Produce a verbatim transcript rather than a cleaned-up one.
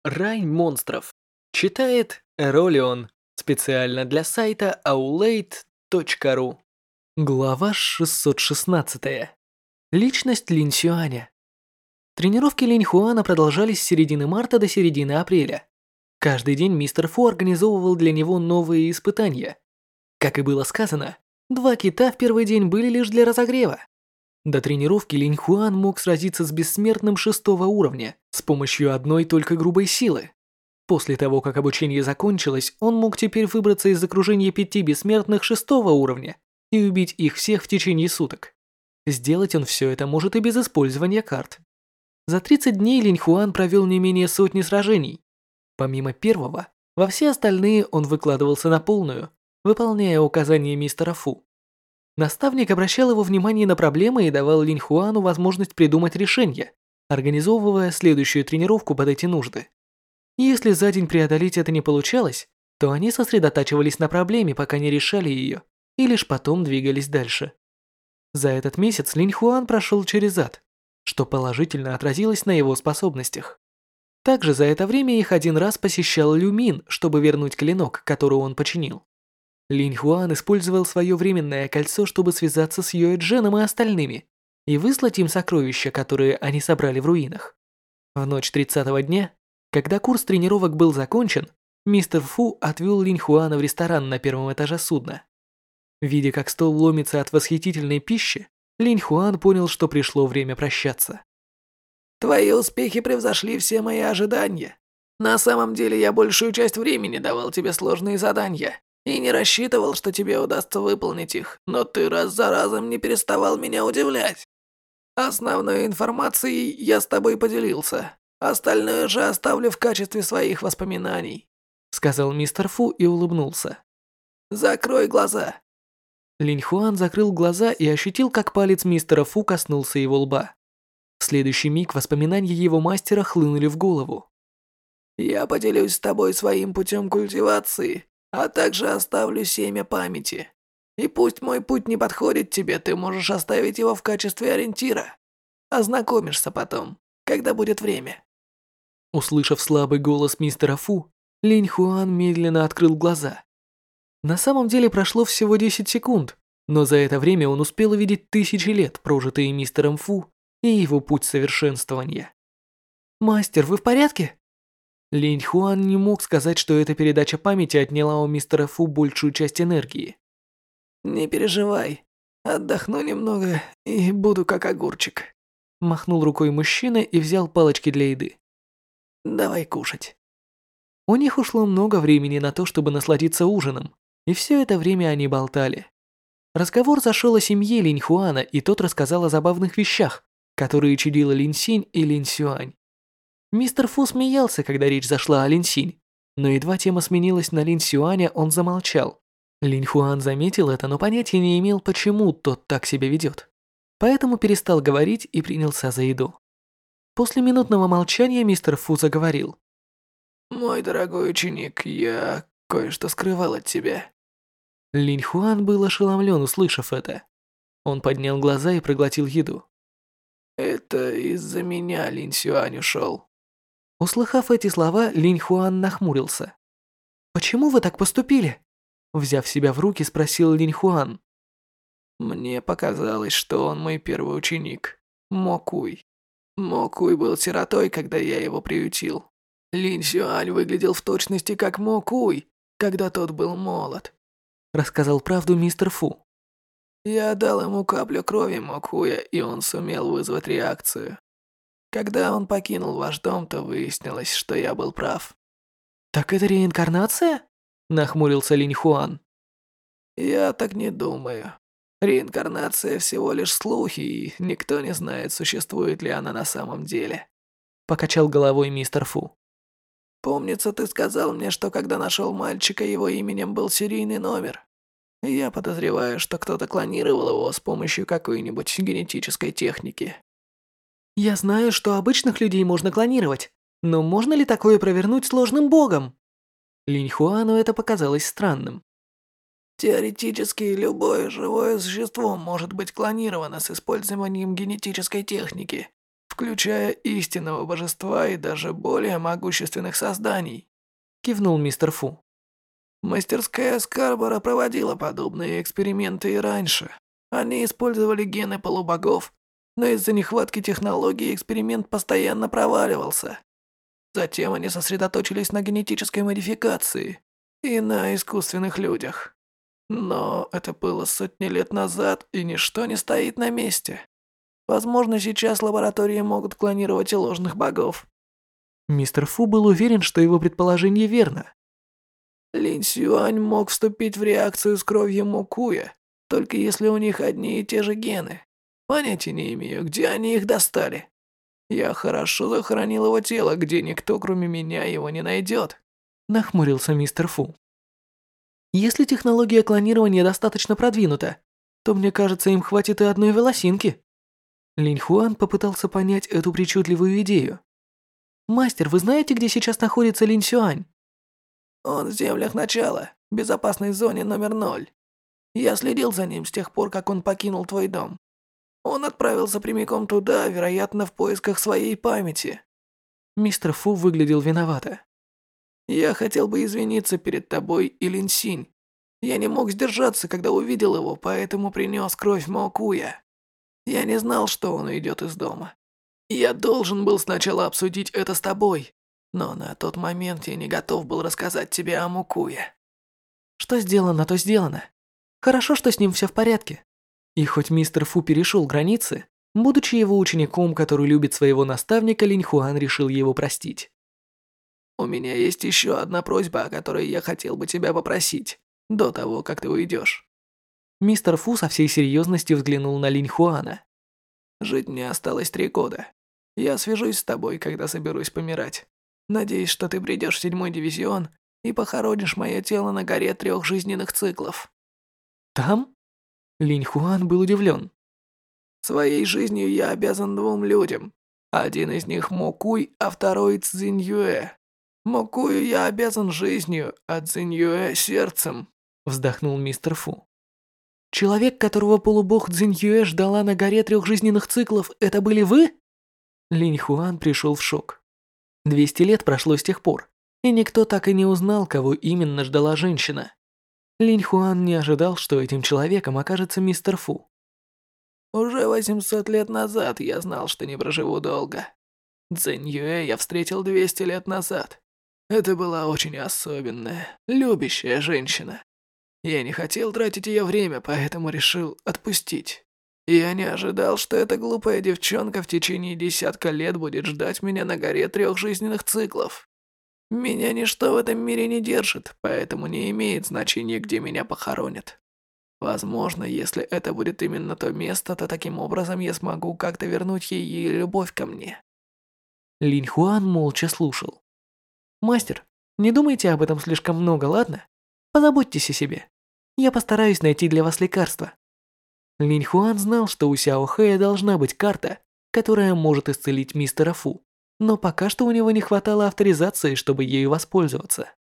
Рай монстров. Читает Эролион. Специально для сайта аулейт точка ру. Глава шестьсот шестнадцать. Личность Линь Сюаня. Тренировки Линь Хуана продолжались с середины марта до середины апреля. Каждый день мистер Фу организовывал для него новые испытания. Как и было сказано, два кита в первый день были лишь для разогрева. До тренировки Линь Хуан мог сразиться с бессмертным шестого уровня с помощью одной только грубой силы. После того, как обучение закончилось, он мог теперь выбраться из окружения пяти бессмертных шестого уровня и убить их всех в течение суток. Сделать он все это может и без использования карт. За тридцать дней Линь Хуан провел не менее сотни сражений. Помимо первого, во все остальные он выкладывался на полную, выполняя указания мистера Фу. Наставник обращал его внимание на проблемы и давал Линь Хуану возможность придумать решение, организовывая следующую тренировку под эти нужды. Если за день преодолеть это не получалось, то они сосредотачивались на проблеме, пока не решали ее, и лишь потом двигались дальше. За этот месяц Линь Хуан прошел через ад, что положительно отразилось на его способностях. Также за это время их один раз посещал Лю Мин, чтобы вернуть клинок, который он починил. Линь Хуан использовал свое временное кольцо, чтобы связаться с Юэ Дженом и остальными и выслать им сокровища, которые они собрали в руинах. В ночь тридцатого дня, когда курс тренировок был закончен, мистер Фу отвел Линь Хуана в ресторан на первом этаже судна. Видя, как стол ломится от восхитительной пищи, Линь Хуан понял, что пришло время прощаться. Твои успехи превзошли все мои ожидания. На самом деле я большую часть времени давал тебе сложные задания и не рассчитывал, что тебе удастся выполнить их, но ты раз за разом не переставал меня удивлять. Основной информацией я с тобой поделился, остальное же оставлю в качестве своих воспоминаний», сказал мистер Фу и улыбнулся. «Закрой глаза». Линь Хуан закрыл глаза и ощутил, как палец мистера Фу коснулся его лба. В следующий миг воспоминания его мастера хлынули в голову. «Я поделюсь с тобой своим путем культивации, а также оставлю семя памяти. И пусть мой путь не подходит тебе, ты можешь оставить его в качестве ориентира. Ознакомишься потом, когда будет время». Услышав слабый голос мистера Фу, Линь Хуан медленно открыл глаза. На самом деле прошло всего десять секунд, но за это время он успел увидеть тысячи лет, прожитые мистером Фу, и его путь совершенствования. «Мастер, вы в порядке?» Линь Хуан не мог сказать, что эта передача памяти отняла у мистера Фу большую часть энергии. «Не переживай, отдохну немного и буду как огурчик», махнул рукой мужчина и взял палочки для еды. «Давай кушать». У них ушло много времени на то, чтобы насладиться ужином, и все это время они болтали. Разговор зашел о семье Линь Хуана, и тот рассказал о забавных вещах, которые чудила Линь Синь и Линь Сюань. Мистер Фу смеялся, когда речь зашла о Линь Синь, но едва тема сменилась на Линь Сюаня, он замолчал. Линь Хуан заметил это, но понятия не имел, почему тот так себя ведет. Поэтому перестал говорить и принялся за еду. После минутного молчания мистер Фу заговорил. «Мой дорогой ученик, я кое-что скрывал от тебя». Линь Хуан был ошеломлен, услышав это. Он поднял глаза и проглотил еду. «Это из-за меня Линь Сюань ушел». Услыхав эти слова, Линь Хуан нахмурился. «Почему вы так поступили?» Взяв себя в руки, спросил Линь Хуан. «Мне показалось, что он мой первый ученик, Мо Куй. Мо Куй был сиротой, когда я его приютил. Линь Сюань выглядел в точности как Мо Куй, когда тот был молод», рассказал правду мистер Фу. «Я дал ему каплю крови Мо Куя, и он сумел вызвать реакцию. Когда он покинул ваш дом, то выяснилось, что я был прав». «Так это реинкарнация?» нахмурился Линь Хуан. «Я так не думаю. Реинкарнация всего лишь слухи, и никто не знает, существует ли она на самом деле», покачал головой мистер Фу. «Помнится, ты сказал мне, что когда нашел мальчика, его именем был серийный номер. Я подозреваю, что кто-то клонировал его с помощью какой-нибудь генетической техники». «Я знаю, что обычных людей можно клонировать, но можно ли такое провернуть сложным богом?» Линь Хуану это показалось странным. «Теоретически любое живое существо может быть клонировано с использованием генетической техники, в включая истинного божества и даже более могущественных созданий», — кивнул мистер Фу. «Мастерская Скарбора проводила подобные эксперименты и раньше. Они использовали гены полубогов, но из-за нехватки технологий эксперимент постоянно проваливался. Затем они сосредоточились на генетической модификации и на искусственных людях. Но это было сотни лет назад, и ничто не стоит на месте. Возможно, сейчас лаборатории могут клонировать и ложных богов». Мистер Фу был уверен, что его предположение верно. Линь Сюань мог вступить в реакцию с кровью Мокуя, только если у них одни и те же гены. Понятия не имею, где они их достали. Я хорошо захоронил его тело, где никто, кроме меня, его не найдет», — нахмурился мистер Фу. «Если технология клонирования достаточно продвинута, то, мне кажется, им хватит и одной волосинки». Линь Хуан попытался понять эту причудливую идею. «Мастер, вы знаете, где сейчас находится Линь Сюань?» «Он в землях начала, в безопасной зоне номер ноль. Я следил за ним с тех пор, как он покинул твой дом. Он отправился прямиком туда, вероятно, в поисках своей памяти». Мистер Фу выглядел виновато. «Я хотел бы извиниться перед тобой и Лин Синь. Я не мог сдержаться, когда увидел его, поэтому принес кровь Маокуя. Я не знал, что он уйдет из дома. Я должен был сначала обсудить это с тобой, но на тот момент я не готов был рассказать тебе о Мукуе». «Что сделано, то сделано. Хорошо, что с ним все в порядке». И хоть мистер Фу перешел границы, будучи его учеником, который любит своего наставника, Линь Хуан решил его простить. «У меня есть еще одна просьба, о которой я хотел бы тебя попросить, до того, как ты уйдешь». Мистер Фу со всей серьезностью взглянул на Линь Хуана. «Жить мне осталось три года. Я свяжусь с тобой, когда соберусь помирать. Надеюсь, что ты придешь в седьмой дивизион и похоронишь мое тело на горе трех жизненных циклов». «Там?» Линь Хуан был удивлен. «Своей жизнью я обязан двум людям. Один из них Мокуй, а второй Цзиньюэ. Мокую я обязан жизнью, а Цзиньюэ сердцем», вздохнул мистер Фу. «Человек, которого полубог Цзиньюэ ждала на горе трех жизненных циклов, это были вы?» Линь Хуан пришел в шок. Двести лет прошло с тех пор, и никто так и не узнал, кого именно ждала женщина. Линь Хуан не ожидал, что этим человеком окажется мистер Фу. «Уже восемьсот лет назад я знал, что не проживу долго. Цзиньюэ я встретил двести лет назад. Это была очень особенная, любящая женщина. Я не хотел тратить ее время, поэтому решил отпустить. Я не ожидал, что эта глупая девчонка в течение десятка лет будет ждать меня на горе трех жизненных циклов. Меня ничто в этом мире не держит, поэтому не имеет значения, где меня похоронят. Возможно, если это будет именно то место, то таким образом я смогу как-то вернуть ей ее любовь ко мне». Линь Хуан молча слушал. «Мастер, не думайте об этом слишком много, ладно? Позаботьтесь о себе. Я постараюсь найти для вас лекарство». Линь Хуан знал, что у Сяо Хэя должна быть карта, которая может исцелить мистера Фу, но пока что у него не хватало авторизации, чтобы ею воспользоваться.